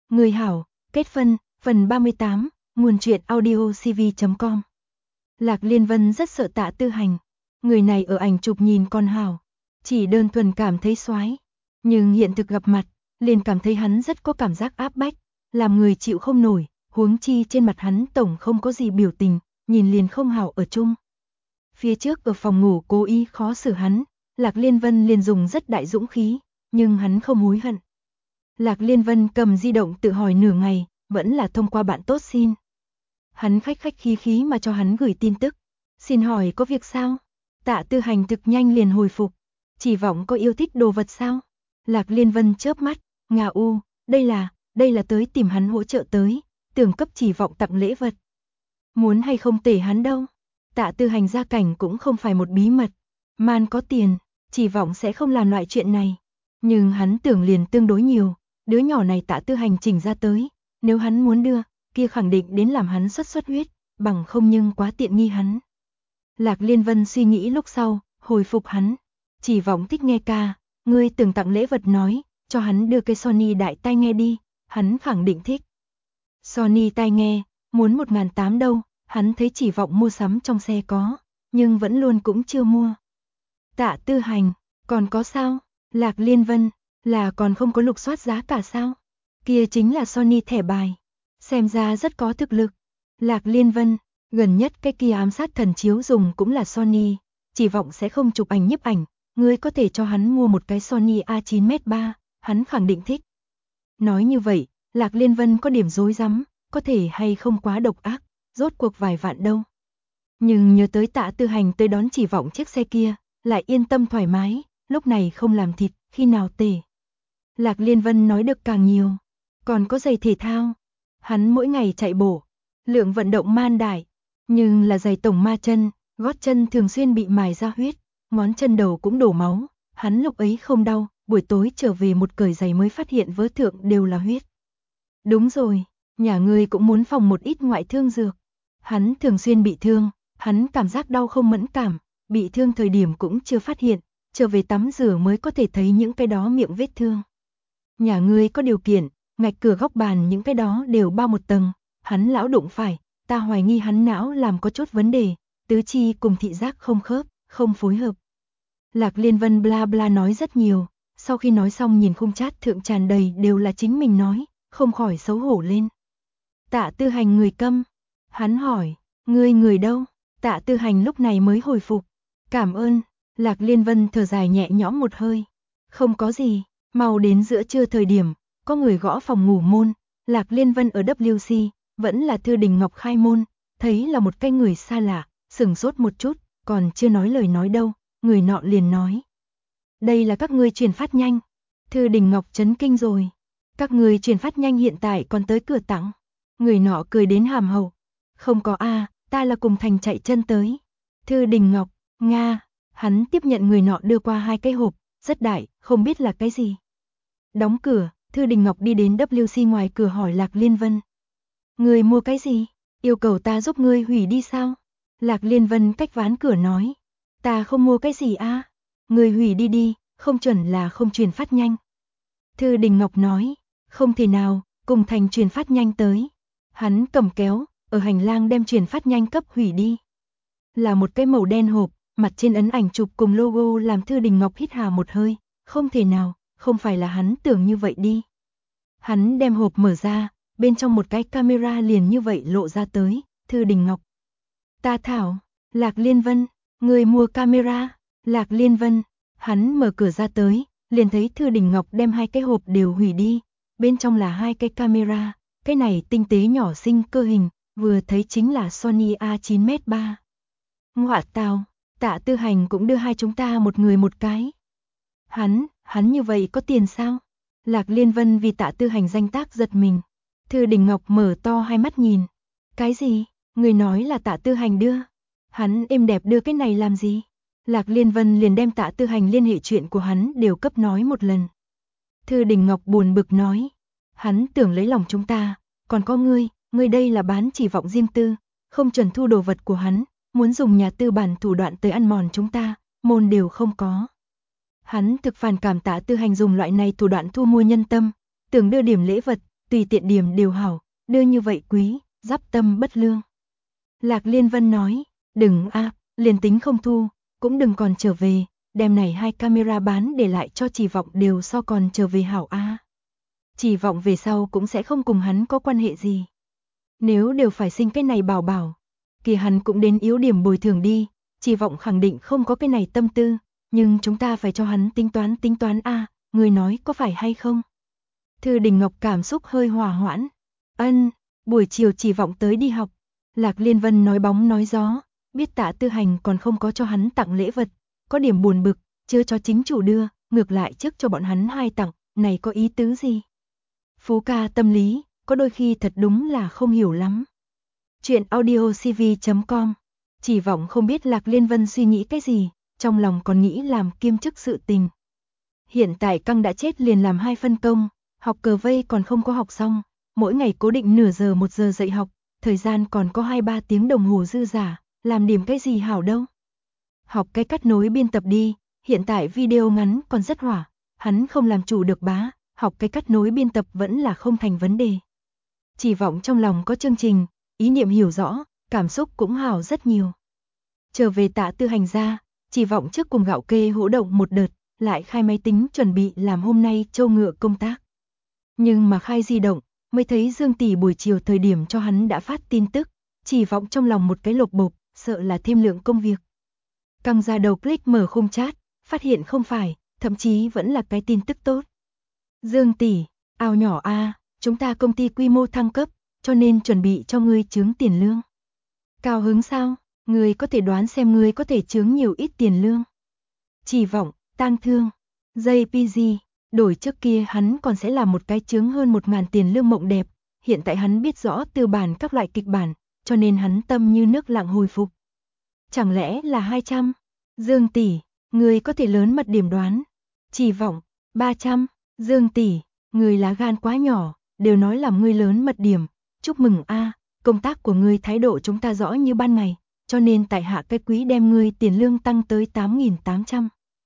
Người hảo, kết phân, phần 38, nguồn truyện audio cv.com. Lạc Liên Vân rất sợ Tạ Tư Hành. Người này ở ảnh chụp nhìn còn hảo, chỉ đơn thuần cảm thấy soái, nhưng hiện thực gặp mặt, liền cảm thấy hắn rất có cảm giác áp bách, làm người chịu không nổi, huống chi trên mặt hắn tổng không có gì biểu tình, nhìn liền không hảo ở chung. Phía trước ở phòng ngủ cố ý khó xử hắn, Lạc Liên Vân liền dùng rất đại dũng khí, nhưng hắn không hối hận. Lạc Liên Vân cầm di động tự hỏi nửa ngày, vẫn là thông qua bạn tốt xin. Hắn khách khách khí khí mà cho hắn gửi tin tức. Xin hỏi có việc sao? Tạ Tư Hành thực nhanh liền hồi phục. Chỉ vọng có yêu thích đồ vật sao? Lạc Liên Vân chớp mắt, ngà u, đây là tới tìm hắn hỗ trợ tới, tưởng cấp Chỉ Vọng tặng lễ vật. Muốn hay không tể hắn đâu. Tạ Tư Hành gia cảnh cũng không phải một bí mật. Man có tiền, Chỉ Vọng sẽ không làm loại chuyện này. Nhưng hắn tưởng liền tương đối nhiều. Đứa nhỏ này Tạ Tư Hành chỉnh ra tới, nếu hắn muốn đưa, kia khẳng định đến làm hắn xuất huyết, bằng không nhưng quá tiện nghi hắn. Lạc Liên Vân suy nghĩ lúc sau, hồi phục hắn, Chỉ Vọng thích nghe ca, ngươi từng tặng lễ vật nói, cho hắn đưa cây Sony đại tai nghe đi, hắn khẳng định thích. Sony tai nghe, muốn 1.800 đâu, hắn thấy Chỉ Vọng mua sắm trong xe có, nhưng vẫn luôn cũng chưa mua. Tạ Tư Hành, còn có sao? Lạc Liên Vân, là còn không có lục soát giá cả sao? Kia chính là Sony thẻ bài. Xem ra rất có thực lực. Lạc Liên Vân, gần nhất cái kia ám sát thần chiếu dùng cũng là Sony. Chỉ Vọng sẽ không chụp ảnh nhiếp ảnh. Ngươi có thể cho hắn mua một cái Sony A9M3, hắn khẳng định thích. Nói như vậy, Lạc Liên Vân có điểm rối rắm, có thể hay không quá độc ác, rốt cuộc vài vạn đâu. Nhưng nhớ tới Tạ Tư Hành tới đón Chỉ Vọng chiếc xe kia, lại yên tâm thoải mái, lúc này không làm thịt, khi nào tể. Lạc Liên Vân nói được càng nhiều, còn có giày thể thao. Hắn mỗi ngày chạy bộ, lượng vận động man đại, nhưng là giày tổng ma chân, gót chân thường xuyên bị mài ra huyết, ngón chân đầu cũng đổ máu, hắn lúc ấy không đau, buổi tối trở về một cởi giày mới phát hiện vớ thượng đều là huyết. Đúng rồi, nhà ngươi cũng muốn phòng một ít ngoại thương dược. Hắn thường xuyên bị thương, hắn cảm giác đau không mẫn cảm, bị thương thời điểm cũng chưa phát hiện, trở về tắm rửa mới có thể thấy những cái đó miệng vết thương. Nhà ngươi có điều kiện, ngạch cửa góc bàn những cái đó đều bao một tầng, hắn lão đụng phải, ta hoài nghi hắn não làm có chút vấn đề, tứ chi cùng thị giác không khớp, không phối hợp. Lạc Liên Vân bla bla nói rất nhiều, sau khi nói xong nhìn khung chat thượng tràn đầy đều là chính mình nói, không khỏi xấu hổ lên. Tạ Tư Hành người câm, hắn hỏi, ngươi người đâu? Tạ Tư Hành lúc này mới hồi phục, cảm ơn. Lạc Liên Vân thở dài nhẹ nhõm một hơi, không có gì. Mau đến giữa trưa thời điểm, có người gõ phòng ngủ môn, Lạc Liên Vân ở WC, vẫn là Thư Đình Ngọc khai môn, thấy là một cái người xa lạ, sửng sốt một chút, còn chưa nói lời nói đâu, người nọ liền nói. Đây là các ngươi truyền phát nhanh. Thư Đình Ngọc chấn kinh rồi. Các ngươi truyền phát nhanh hiện tại còn tới cửa tặng. Người nọ cười đến hàm hậu. Không có a, ta là cùng Thành chạy chân tới. Thư Đình Ngọc, Nga, hắn tiếp nhận người nọ đưa qua hai cái hộp, rất đại, không biết là cái gì. Đóng cửa, Thư Đình Ngọc đi đến WC ngoài cửa hỏi Lạc Liên Vân. Ngươi mua cái gì? Yêu cầu ta giúp ngươi hủy đi sao? Lạc Liên Vân cách ván cửa nói. Ta không mua cái gì a, ngươi hủy đi đi, không chuẩn là không truyền phát nhanh. Thư Đình Ngọc nói, không thể nào, cùng Thành truyền phát nhanh tới. Hắn cầm kéo, ở hành lang đem truyền phát nhanh cấp hủy đi. Là một cái màu đen hộp, mặt trên ấn ảnh chụp cùng logo làm Thư Đình Ngọc hít hà một hơi, không thể nào, không phải là hắn tưởng như vậy đi. Hắn đem hộp mở ra, bên trong một cái camera liền như vậy lộ ra tới, Thư Đình Ngọc. Ta thảo, Lạc Liên Vân, người mua camera, Lạc Liên Vân, hắn mở cửa ra tới, liền thấy Thư Đình Ngọc đem hai cái hộp đều hủy đi, bên trong là hai cái camera, cái này tinh tế nhỏ xinh cơ hình, vừa thấy chính là Sony A9M3. Ngoạ tào, Tạ Tư Hành cũng đưa hai chúng ta một người một cái. Hắn như vậy có tiền sao? Lạc Liên Vân vì Tạ Tư Hành danh tác giật mình. Thư Đình Ngọc mở to hai mắt nhìn. Cái gì? Người nói là Tạ Tư Hành đưa. Hắn êm đẹp đưa cái này làm gì? Lạc Liên Vân liền đem Tạ Tư Hành liên hệ chuyện của hắn đều cấp nói một lần. Thư Đình Ngọc buồn bực nói. Hắn tưởng lấy lòng chúng ta, còn có ngươi đây là bán Chỉ Vọng riêng tư, không chuẩn thu đồ vật của hắn, muốn dùng nhà tư bản thủ đoạn tới ăn mòn chúng ta, môn đều không có. Hắn thực phản cảm Tạ Tư Hành dùng loại này thủ đoạn thu mua nhân tâm, tưởng đưa điểm lễ vật, tùy tiện điểm đều hảo, đưa như vậy quý, giáp tâm bất lương. Lạc Liên Vân nói, đừng liền tính không thu, cũng đừng còn trở về, đem này 2 camera bán để lại cho Chỉ Vọng đều so còn trở về hảo Chỉ Vọng về sau cũng sẽ không cùng hắn có quan hệ gì. Nếu đều phải sinh cái này bảo bảo, kia hắn cũng đến yếu điểm bồi thường đi, Chỉ Vọng khẳng định không có cái này tâm tư, nhưng chúng ta phải cho hắn tính toán người nói có phải hay không? Thư Đình Ngọc cảm xúc hơi hòa hoãn. Buổi chiều Chỉ Vọng tới đi học. Lạc Liên Vân nói bóng nói gió, biết Tạ Tư Hành còn không có cho hắn tặng lễ vật, có điểm buồn bực, chưa cho chính chủ đưa, ngược lại trước cho bọn hắn 2 tặng, này có ý tứ gì? Phú ca tâm lý, có đôi khi thật đúng là không hiểu lắm. Chuyện audiocv.com. Chỉ Vọng không biết Lạc Liên Vân suy nghĩ cái gì, trong lòng còn nghĩ làm kiêm chức sự tình. Hiện tại căng đã chết liền làm 2 phân công, học cờ vây còn không có học xong, mỗi ngày cố định nửa giờ 1 giờ dạy học, thời gian còn có 2-3 tiếng đồng hồ dư giả, làm điểm cái gì hảo đâu. Học cái cắt nối biên tập đi, hiện tại video ngắn còn rất hỏa, hắn không làm chủ được bá, học cái cắt nối biên tập vẫn là không thành vấn đề. Chỉ Vọng trong lòng có chương trình, ý niệm hiểu rõ, cảm xúc cũng hảo rất nhiều. Trở về Tạ Tư Hành ra, Chỉ Vọng trước cùng Gạo Kê hỗ động một đợt, lại khai máy tính chuẩn bị làm hôm nay châu ngựa công tác. Nhưng mà khai di động, mới thấy Dương tỷ buổi chiều thời điểm cho hắn đã phát tin tức, Chỉ Vọng trong lòng một cái lột bột, sợ là thêm lượng công việc. Căng ra đầu click mở khung chat, phát hiện không phải, thậm chí vẫn là cái tin tức tốt. Dương tỷ, ao nhỏ chúng ta công ty quy mô thăng cấp, cho nên chuẩn bị cho ngươi chướng tiền lương. Cao hứng sao, ngươi có thể đoán xem ngươi có thể chướng nhiều ít tiền lương. Chỉ Vọng, tang thương, JPG, đổi trước kia hắn còn sẽ là một cái chướng hơn 1.000 tiền lương mộng đẹp, hiện tại hắn biết rõ từ bản các loại kịch bản, cho nên hắn tâm như nước lặng hồi phục. Chẳng lẽ là 200? Dương tỷ, người có thể lớn mật điểm đoán. Chỉ Vọng, 300. Dương tỷ, người lá gan quá nhỏ, đều nói làm ngươi lớn mật điểm. Chúc mừng công tác của ngươi thái độ chúng ta rõ như ban ngày, cho nên tại hạ cái quý đem ngươi tiền lương tăng tới 8.800.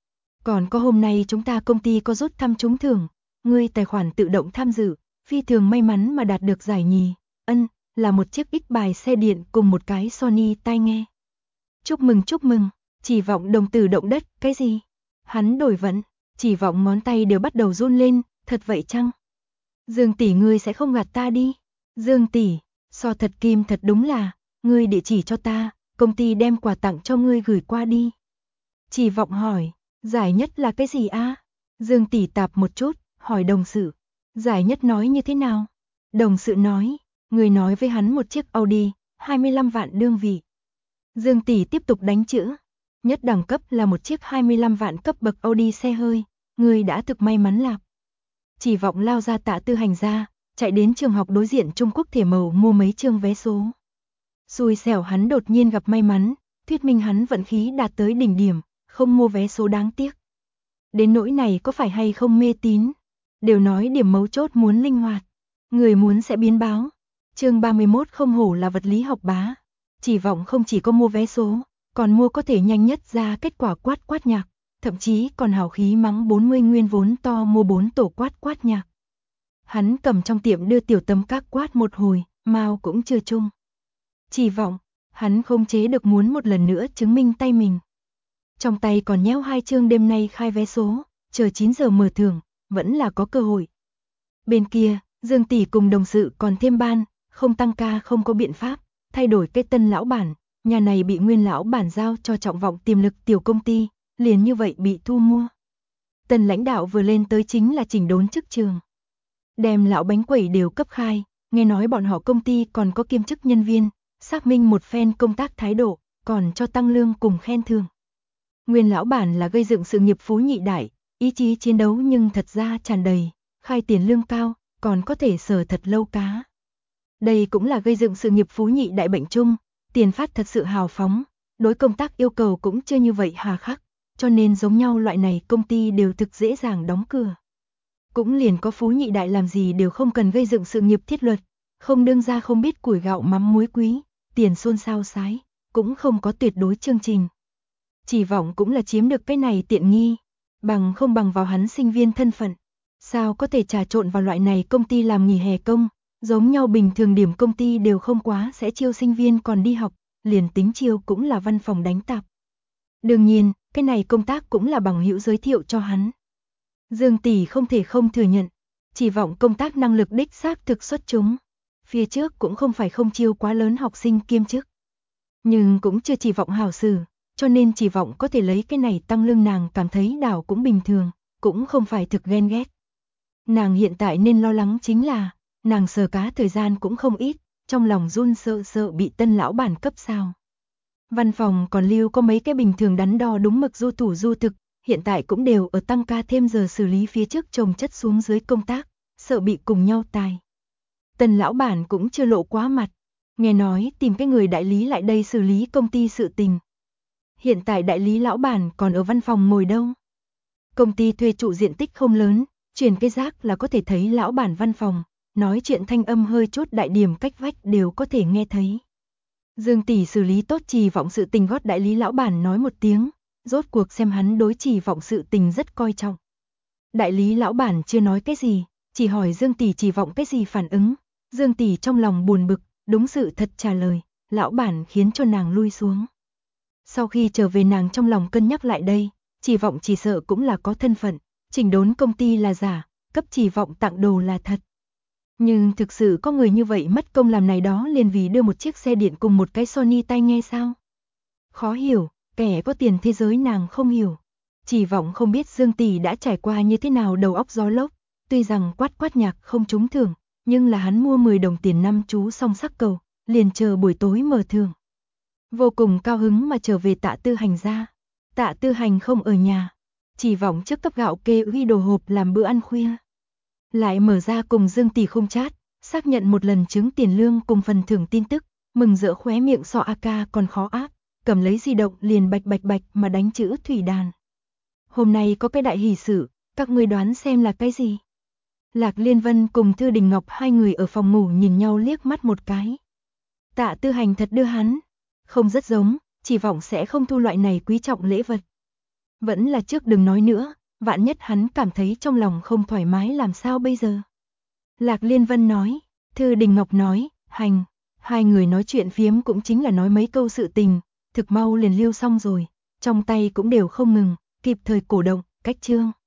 Còn có hôm nay chúng ta công ty có rút thăm trúng thưởng, ngươi tài khoản tự động tham dự, phi thường may mắn mà đạt được giải nhì. Là một chiếc X bài xe điện cùng một cái Sony tai nghe. Chúc mừng, Chỉ Vọng đồng tử động đất, cái gì? Hắn đổi vận, Chỉ Vọng ngón tay đều bắt đầu run lên, thật vậy chăng? Dương tỷ ngươi sẽ không gạt ta đi. Dương tỷ, so thật kim thật đúng là, ngươi địa chỉ cho ta, công ty đem quà tặng cho ngươi gửi qua đi. Chỉ Vọng hỏi, giải nhất là cái gì Dương tỷ tạp một chút, hỏi đồng sự, giải nhất nói như thế nào? Đồng sự nói, người nói với hắn một chiếc Audi, 25 vạn đương vị. Dương tỷ tiếp tục đánh chữ, nhất đẳng cấp là một chiếc 25 vạn cấp bậc Audi xe hơi, người đã thực may mắn lạc. Chỉ Vọng lao ra Tạ Tư Hành ra, chạy đến trường học đối diện Trung Quốc Thể Màu mua mấy chương vé số. Xui xẻo hắn đột nhiên gặp may mắn, thuyết minh hắn vận khí đạt tới đỉnh điểm, không mua vé số đáng tiếc. Đến nỗi này có phải hay không mê tín? Đều nói điểm mấu chốt muốn linh hoạt, người muốn sẽ biến báo. Chương 31 không hổ là vật lý học bá. Chỉ Vọng không chỉ có mua vé số, còn mua có thể nhanh nhất ra kết quả quát nhạc, thậm chí còn hào khí mắng 40 nguyên vốn to mua 4 tổ quát nhạc. Hắn cầm trong tiệm đưa tiểu tấm các quát một hồi, Mao cũng chưa chung. Chỉ Vọng, hắn không chế được muốn một lần nữa chứng minh tay mình. Trong tay còn nhéo 2 chương đêm nay khai vé số, chờ 9 giờ mở thưởng, vẫn là có cơ hội. Bên kia, Dương tỷ cùng đồng sự còn thêm ban, không tăng ca không có biện pháp, thay đổi cái tân lão bản, nhà này bị nguyên lão bản giao cho Trọng Vọng tiềm lực tiểu công ty, liền như vậy bị thu mua. Tân lãnh đạo vừa lên tới chính là chỉnh đốn chức trường. Đem lão bánh quẩy đều cấp khai, nghe nói bọn họ công ty còn có kiêm chức nhân viên, xác minh một phen công tác thái độ, còn cho tăng lương cùng khen thưởng. Nguyên lão bản là gây dựng sự nghiệp phú nhị đại, ý chí chiến đấu nhưng thật ra tràn đầy, khai tiền lương cao, còn có thể sở thật lâu cá. Đây cũng là gây dựng sự nghiệp phú nhị đại bệnh chung, tiền phát thật sự hào phóng, đối công tác yêu cầu cũng chưa như vậy hà khắc, cho nên giống nhau loại này công ty đều thực dễ dàng đóng cửa. Cũng liền có phú nhị đại làm gì đều không cần gây dựng sự nghiệp thiết luật, không đương ra không biết củi gạo mắm muối quý, tiền xôn xao sái, cũng không có tuyệt đối chương trình. Chỉ Vọng cũng là chiếm được cái này tiện nghi, bằng không bằng vào hắn sinh viên thân phận. Sao có thể trà trộn vào loại này công ty làm nghỉ hè công, giống nhau bình thường điểm công ty đều không quá sẽ chiêu sinh viên còn đi học, liền tính chiêu cũng là văn phòng đánh tạp. Đương nhiên, cái này công tác cũng là bằng hữu giới thiệu cho hắn. Dương tỷ không thể không thừa nhận, chỉ vọng công tác năng lực đích xác thực xuất chúng. Phía trước cũng không phải không chiêu quá lớn học sinh kiêm chức. Nhưng cũng chưa chỉ vọng hảo xử, cho nên chỉ vọng có thể lấy cái này tăng lương nàng cảm thấy đảo cũng bình thường, cũng không phải thực ghen ghét. Nàng hiện tại nên lo lắng chính là, nàng sờ cá thời gian cũng không ít, trong lòng run sợ bị tân lão bản cấp sao. Văn phòng còn lưu có mấy cái bình thường đắn đo đúng mực du thủ du thực, hiện tại cũng đều ở tăng ca thêm giờ xử lý phía trước chồng chất xuống dưới công tác, sợ bị cùng nhau tài. Tân lão bản cũng chưa lộ quá mặt, nghe nói tìm cái người đại lý lại đây xử lý công ty sự tình. Hiện tại đại lý lão bản còn ở văn phòng ngồi đâu. Công ty thuê trụ diện tích không lớn, chuyển cái rác là có thể thấy lão bản văn phòng, nói chuyện thanh âm hơi chút đại điểm cách vách đều có thể nghe thấy. Dương tỷ xử lý tốt trì vọng sự tình gót đại lý lão bản nói một tiếng, rốt cuộc xem hắn đối trì vọng sự tình rất coi trọng. Đại lý lão bản chưa nói cái gì, chỉ hỏi Dương tỷ trì vọng cái gì phản ứng. Dương tỷ trong lòng buồn bực, đúng sự thật trả lời, lão bản khiến cho nàng lui xuống. Sau khi trở về nàng trong lòng cân nhắc lại đây, trì vọng chỉ sợ cũng là có thân phận, chỉnh đốn công ty là giả, cấp trì vọng tặng đồ là thật. Nhưng thực sự có người như vậy mất công làm này đó liền vì đưa một chiếc xe điện cùng một cái Sony tai nghe sao? Khó hiểu, kẻ có tiền thế giới nàng không hiểu. Chỉ vọng không biết Dương tỷ đã trải qua như thế nào đầu óc gió lốc, tuy rằng quát nhạc không trúng thưởng, nhưng là hắn mua 10 đồng tiền năm chú song sắc cầu, liền chờ buổi tối mở thưởng. Vô cùng cao hứng mà trở về Tạ Tư Hành ra. Tạ Tư Hành không ở nhà, chỉ vọng trước cấp gạo kê uy đồ hộp làm bữa ăn khuya. Lại mở ra cùng Dương tỷ khung chat, xác nhận một lần chứng tiền lương cùng phần thưởng tin tức, mừng rỡ khóe miệng sọ AK còn khó áp, cầm lấy di động liền bạch mà đánh chữ thủy đàn. Hôm nay có cái đại hỷ sự, các ngươi đoán xem là cái gì? Lạc Liên Vân cùng Thư Đình Ngọc hai người ở phòng ngủ nhìn nhau liếc mắt một cái. Tạ Tư Hành thật đưa hắn, không rất giống, chỉ vọng sẽ không thu loại này quý trọng lễ vật. Vẫn là trước đừng nói nữa, vạn nhất hắn cảm thấy trong lòng không thoải mái làm sao bây giờ. Lạc Liên Vân nói, Thư Đình Ngọc nói, Hành, hai người nói chuyện phiếm cũng chính là nói mấy câu sự tình, thực mau liền lưu xong rồi, trong tay cũng đều không ngừng, kịp thời cổ động, cách chương.